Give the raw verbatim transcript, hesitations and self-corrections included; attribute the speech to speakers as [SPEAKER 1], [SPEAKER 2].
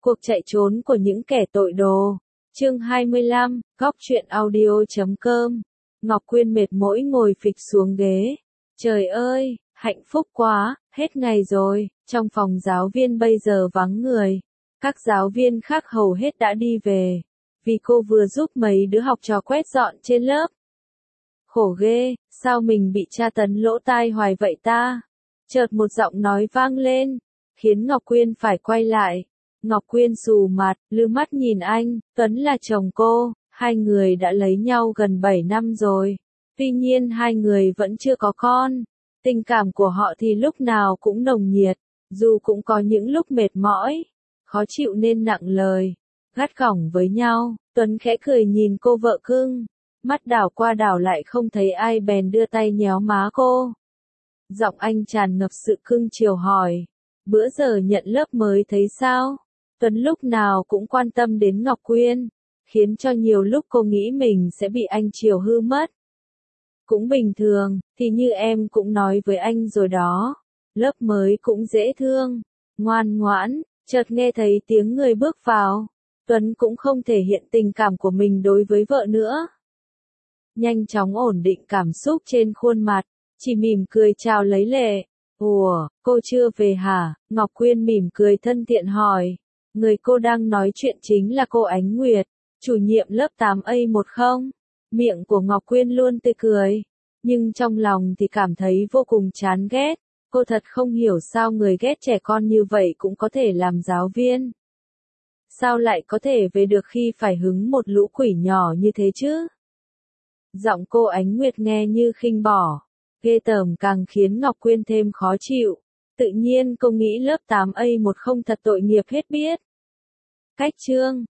[SPEAKER 1] Cuộc chạy trốn của những kẻ tội đồ. Chương hai mươi lăm, góc truyện audio chấm com. Ngọc Quyên mệt mỏi ngồi phịch xuống ghế. Trời ơi, hạnh phúc quá, hết ngày rồi, trong phòng giáo viên bây giờ vắng người. Các giáo viên khác hầu hết đã đi về, vì cô vừa giúp mấy đứa học trò quét dọn trên lớp. Khổ ghê, sao mình bị tra tấn lỗ tai hoài vậy ta? Chợt một giọng nói vang lên, khiến Ngọc Quyên phải quay lại. Ngọc Quyên sù mặt, lư mắt nhìn anh, Tuấn là chồng cô, hai người đã lấy nhau gần bảy năm rồi. Tuy nhiên hai người vẫn chưa có con. Tình cảm của họ thì lúc nào cũng nồng nhiệt, dù cũng có những lúc mệt mỏi, khó chịu nên nặng lời, gắt gỏng với nhau. Tuấn khẽ cười nhìn cô vợ cưng, mắt đảo qua đảo lại không thấy ai bèn đưa tay nhéo má cô. Giọng anh tràn ngập sự cưng chiều hỏi, bữa giờ nhận lớp mới thấy sao? Tuấn lúc nào cũng quan tâm đến Ngọc Quyên, khiến cho nhiều lúc cô nghĩ mình sẽ bị anh chiều hư mất. Cũng bình thường, thì như em cũng nói với anh rồi đó, lớp mới cũng dễ thương, ngoan ngoãn. Chợt nghe thấy tiếng người bước vào, Tuấn cũng không thể hiện tình cảm của mình đối với vợ nữa. Nhanh chóng ổn định cảm xúc trên khuôn mặt, chỉ mỉm cười chào lấy lệ. Ủa, cô chưa về hả? Ngọc Quyên mỉm cười thân thiện hỏi. Người cô đang nói chuyện chính là cô Ánh Nguyệt, chủ nhiệm lớp tám A một không? Miệng của Ngọc Quyên luôn tươi cười, nhưng trong lòng thì cảm thấy vô cùng chán ghét. Cô thật không hiểu sao người ghét trẻ con như vậy cũng có thể làm giáo viên. Sao lại có thể về được khi phải hứng một lũ quỷ nhỏ như thế chứ? Giọng cô Ánh Nguyệt nghe như khinh bỏ, ghê tởm càng khiến Ngọc Quyên thêm khó chịu. Tự nhiên cô nghĩ lớp tám A một không thật tội nghiệp hết biết. Cách chương,